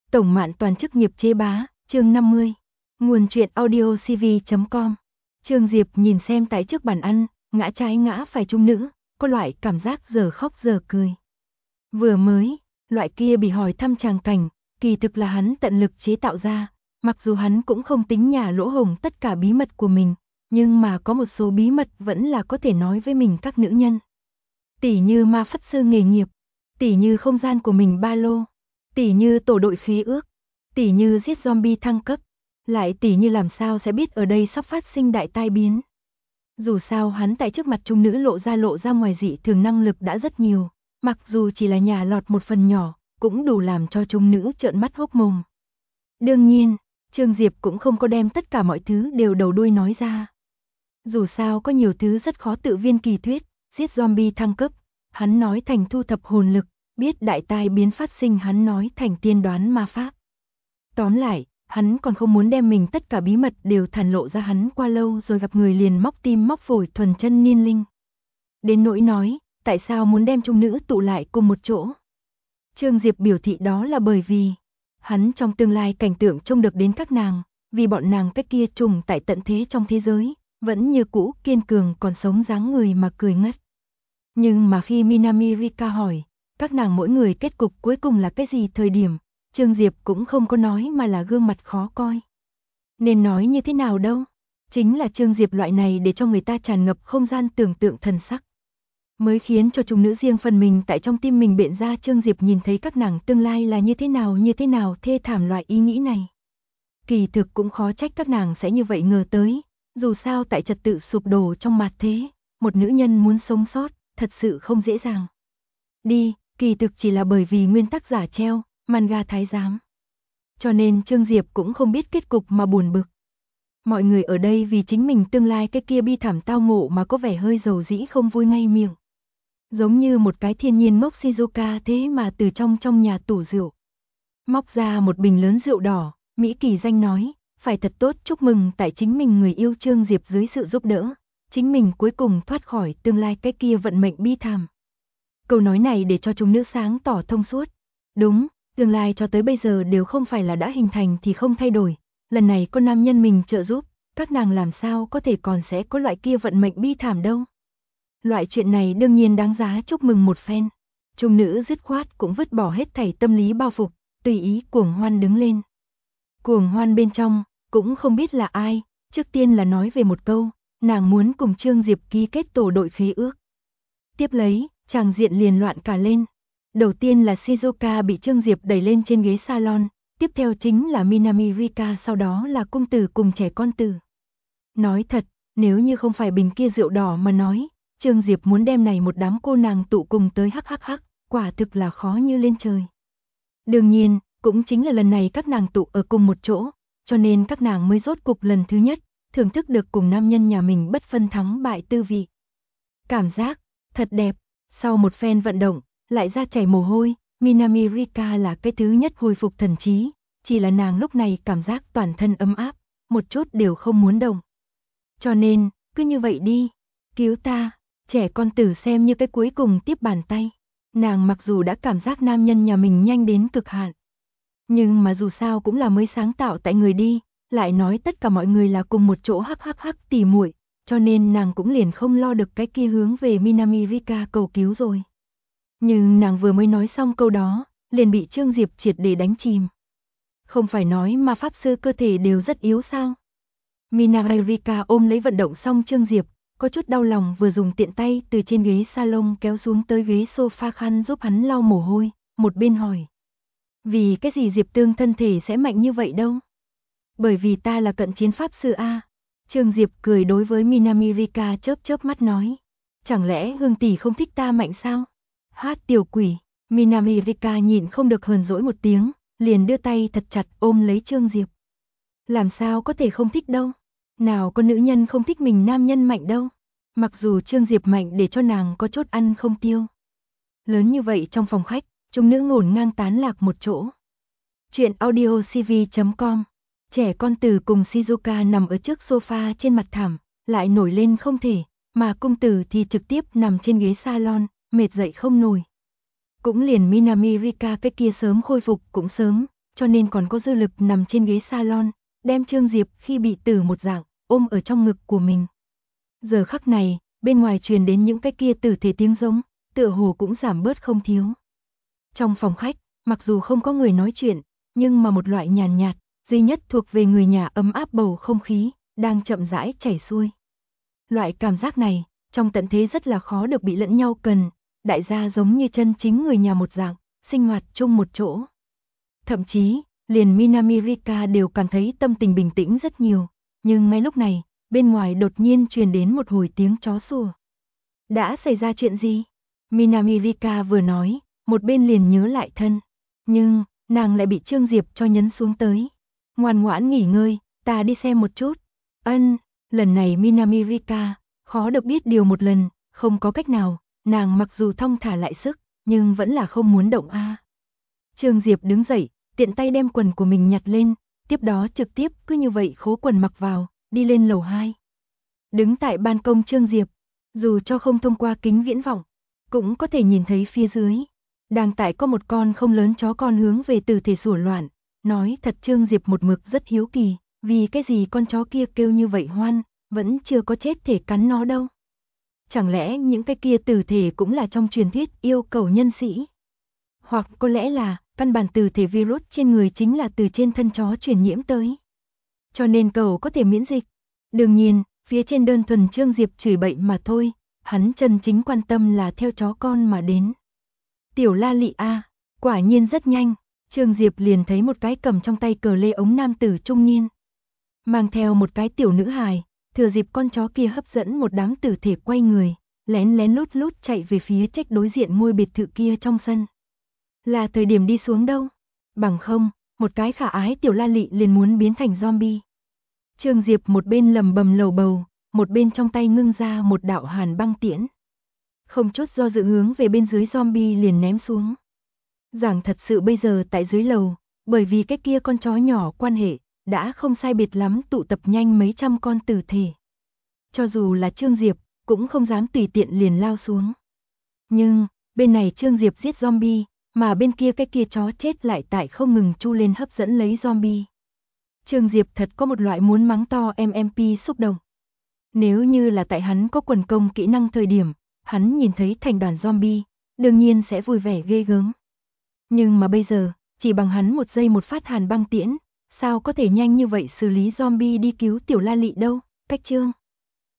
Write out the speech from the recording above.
Tổng Mạn Toàn chức nghiệp chế bá, chương 50. Nguồn truyện audio cv.com. Trương Diệp nhìn xem tại trước bàn ăn, ngã trái ngã phải trung nữ, có loại cảm giác giờ khóc giờ cười. Vừa mới, loại kia bị hỏi thăm tràng cảnh, kỳ thực là hắn tận lực chế tạo ra, mặc dù hắn cũng không tính nhả lỗ hổng tất cả bí mật của mình, nhưng mà có một số bí mật vẫn là có thể nói với mình các nữ nhân. Tỉ như ma pháp sư nghề nghiệp, tỉ như không gian của mình ba lô, tỉ như tổ đội khí ước, tỉ như giết zombie thăng cấp, lại tỉ như làm sao sẽ biết ở đây sắp phát sinh đại tai biến. Dù sao hắn tại trước mặt trung nữ lộ ra ngoài dị thường năng lực đã rất nhiều, mặc dù chỉ là nhả lọt một phần nhỏ, cũng đủ làm cho trung nữ trợn mắt hốc mồm. Đương nhiên, Trương Diệp cũng không có đem tất cả mọi thứ đều đầu đuôi nói ra. Dù sao có nhiều thứ rất khó tự viên kỳ thuyết, giết zombie thăng cấp, hắn nói thành thu thập hồn lực, biết đại tai biến phát sinh hắn nói thành tiên đoán ma pháp. Tóm lại, hắn còn không muốn đem mình tất cả bí mật đều thản lộ ra, hắn qua lâu rồi gặp người liền móc tim móc phổi thuần chân niên linh. Đến nỗi nói, tại sao muốn đem trung nữ tụ lại cùng một chỗ? Trương Diệp biểu thị đó là bởi vì hắn trong tương lai cảnh tượng trông được đến các nàng, vì bọn nàng cái kia trùng tại tận thế trong thế giới, vẫn như cũ kiên cường còn sống dáng người mà cười ngất. Nhưng mà khi Minami Rika hỏi, các nàng mỗi người kết cục cuối cùng là cái gì thời điểm, Trương Diệp cũng không có nói mà là gương mặt khó coi. Nên nói như thế nào đâu, chính là Trương Diệp loại này để cho người ta tràn ngập không gian tưởng tượng thần sắc. Mới khiến cho chúng nữ riêng phần mình tại trong tim mình biện ra Trương Diệp nhìn thấy các nàng tương lai là như thế nào thê thảm loại ý nghĩ này. Kỳ thực cũng khó trách các nàng sẽ như vậy ngờ tới, dù sao tại trật tự sụp đổ trong mạt thế, một nữ nhân muốn sống sót, thật sự không dễ dàng. Đi, kỳ thực chỉ là bởi vì nguyên tắc giả treo, manga thái giám. Cho nên Trương Diệp cũng không biết kết cục mà buồn bực. Mọi người ở đây vì chính mình tương lai cái kia bi thảm tao ngộ mà có vẻ hơi dầu dĩ không vui ngay miệng. Giống như một cái thiên nhiên ngốc Shizuka thế mà từ trong nhà tủ rượu móc ra một bình lớn rượu đỏ, Mỹ Kỳ Danh nói, phải thật tốt chúc mừng tại chính mình người yêu. Trương Diệp dưới sự giúp đỡ, chính mình cuối cùng thoát khỏi tương lai cái kia vận mệnh bi thảm. Câu nói này để cho chúng nữ sáng tỏ thông suốt. Đúng, tương lai cho tới bây giờ đều không phải là đã hình thành thì không thay đổi. Lần này có nam nhân mình trợ giúp, các nàng làm sao có thể còn sẽ có loại kia vận mệnh bi thảm đâu. Loại chuyện này đương nhiên đáng giá chúc mừng một phen. Trung nữ dứt khoát cũng vứt bỏ hết thảy tâm lý bao phục, tùy ý cuồng hoan đứng lên. Cuồng hoan bên trong, cũng không biết là ai, trước tiên là nói về một câu, nàng muốn cùng Trương Diệp ký kết tổ đội khế ước. Tiếp lấy, tràng diện liền loạn cả lên. Đầu tiên là Shizuka bị Trương Diệp đẩy lên trên ghế salon, tiếp theo chính là Minami Rika, sau đó là cung tử cùng trẻ con tử. Nói thật, nếu như không phải bình kia rượu đỏ mà nói, Trương Diệp muốn đem này một đám cô nàng tụ cùng tới hắc, quả thực là khó như lên trời. Đương nhiên, cũng chính là lần này các nàng tụ ở cùng một chỗ, cho nên các nàng mới rốt cục lần thứ nhất, thưởng thức được cùng nam nhân nhà mình bất phân thắng bại tư vị. Cảm giác, thật đẹp, sau một phen vận động, lại ra chảy mồ hôi, Minami Rika là cái thứ nhất hồi phục thần trí, chỉ là nàng lúc này cảm giác toàn thân ấm áp, một chút đều không muốn động. Cho nên, cứ như vậy đi, cứu ta, trẻ con tử xem như cái cuối cùng tiếp bàn tay. Nàng mặc dù đã cảm giác nam nhân nhà mình nhanh đến cực hạn, nhưng mà dù sao cũng là mới sáng tạo tại người đi, lại nói tất cả mọi người là cùng một chỗ hắc tỉ muội, cho nên nàng cũng liền không lo được cái kia hướng về Minami Rika cầu cứu rồi. Nhưng nàng vừa mới nói xong câu đó, liền bị Trương Diệp triệt để đánh chìm. Không phải nói ma pháp sư cơ thể đều rất yếu sao? Minami Rika ôm lấy vận động xong Trương Diệp, có chút đau lòng vừa dùng tiện tay từ trên ghế salon kéo xuống tới ghế sofa khăn giúp hắn lau mồ hôi, một bên hỏi. Vì cái gì Diệp Tương thân thể sẽ mạnh như vậy đâu? Bởi vì ta là cận chiến pháp sư A. Trương Diệp cười đối với Minami Rika chớp mắt nói. Chẳng lẽ Hương tỷ không thích ta mạnh sao? Hát tiểu quỷ, Minami Rika nhịn không được hờn dỗi một tiếng, liền đưa tay thật chặt ôm lấy Trương Diệp. Làm sao có thể không thích đâu? Nào có nữ nhân không thích mình nam nhân mạnh đâu. Mặc dù Trương Diệp mạnh để cho nàng có chốt ăn không tiêu. Lớn như vậy trong phòng khách, chúng nữ ngổn ngang tán lạc một chỗ. Chuyện audio cv.com. Trẻ con tử cùng Shizuka nằm ở trước sofa trên mặt thảm, lại nổi lên không thể, mà cung tử thì trực tiếp nằm trên ghế salon, mệt dậy không nổi. Cũng liền Minami Rika cái kia sớm khôi phục cũng sớm, cho nên còn có dư lực nằm trên ghế salon, đem Trương Diệp khi bị tử một dạng, ôm ở trong ngực của mình. Giờ khắc này, bên ngoài truyền đến những cái kia tử thể tiếng giống, tựa hồ cũng giảm bớt không thiếu. Trong phòng khách, mặc dù không có người nói chuyện, nhưng mà một loại nhàn nhạt, duy nhất thuộc về người nhà ấm áp bầu không khí, đang chậm rãi chảy xuôi. Loại cảm giác này, trong tận thế rất là khó được bị lẫn nhau cần, đại gia giống như chân chính người nhà một dạng, sinh hoạt chung một chỗ. Thậm chí, liền Minami Rika đều cảm thấy tâm tình bình tĩnh rất nhiều, nhưng ngay lúc này, bên ngoài đột nhiên truyền đến một hồi tiếng chó sủa. Đã xảy ra chuyện gì? Minami Rika vừa nói, một bên liền nhớ lại thân, nhưng nàng lại bị Trương Diệp cho nhấn xuống tới. Ngoan ngoãn nghỉ ngơi, ta đi xem một chút. Ân, lần này Minami Rika khó được biết điều một lần, không có cách nào, nàng mặc dù thong thả lại sức, nhưng vẫn là không muốn động a. Trương Diệp đứng dậy, tiện tay đem quần của mình nhặt lên, tiếp đó trực tiếp cứ như vậy khố quần mặc vào, đi lên lầu 2. Đứng tại ban công Trương Diệp, dù cho không thông qua kính viễn vọng, cũng có thể nhìn thấy phía dưới. Đang tại có một con không lớn chó con hướng về tử thể sủa loạn, nói thật Trương Diệp một mực rất hiếu kỳ, vì cái gì con chó kia kêu như vậy hoan, vẫn chưa có chết thể cắn nó đâu. Chẳng lẽ những cái kia tử thể cũng là trong truyền thuyết yêu cầu nhân sĩ? Hoặc có lẽ là căn bản tử thể virus trên người chính là từ trên thân chó truyền nhiễm tới. Cho nên cậu có thể miễn dịch. Đương nhiên, phía trên đơn thuần Trương Diệp chửi bậy mà thôi, hắn chân chính quan tâm là theo chó con mà đến. Tiểu La Lị a, quả nhiên rất nhanh, Trương Diệp liền thấy một cái cầm trong tay cờ lê ống nam tử trung niên. Mang theo một cái tiểu nữ hài, thừa dịp con chó kia hấp dẫn một đám tử thể quay người, lén lén lút lút chạy về phía trách đối diện ngôi biệt thự kia trong sân. Là thời điểm đi xuống đâu? Bằng không, một cái khả ái tiểu La Lị liền muốn biến thành zombie. Trương Diệp một bên lầm bầm lầu bầu, một bên trong tay ngưng ra một đạo hàn băng tiễn. Không chút do dự hướng về bên dưới zombie liền ném xuống. Giảng thật sự bây giờ tại dưới lầu, bởi vì cái kia con chó nhỏ quan hệ, đã không sai biệt lắm tụ tập nhanh mấy trăm con tử thể. Cho dù là Trương Diệp, cũng không dám tùy tiện liền lao xuống. Nhưng, bên này Trương Diệp giết zombie, mà bên kia cái kia chó chết lại tại không ngừng chu lên hấp dẫn lấy zombie. Trương Diệp thật có một loại muốn mắng to MMP xúc động. Nếu như là tại hắn có quần công kỹ năng thời điểm, hắn nhìn thấy thành đoàn zombie, đương nhiên sẽ vui vẻ ghê gớm. Nhưng mà bây giờ, chỉ bằng hắn một giây một phát hàn băng tiễn, sao có thể nhanh như vậy xử lý zombie đi cứu tiểu La Lị đâu, cách chương.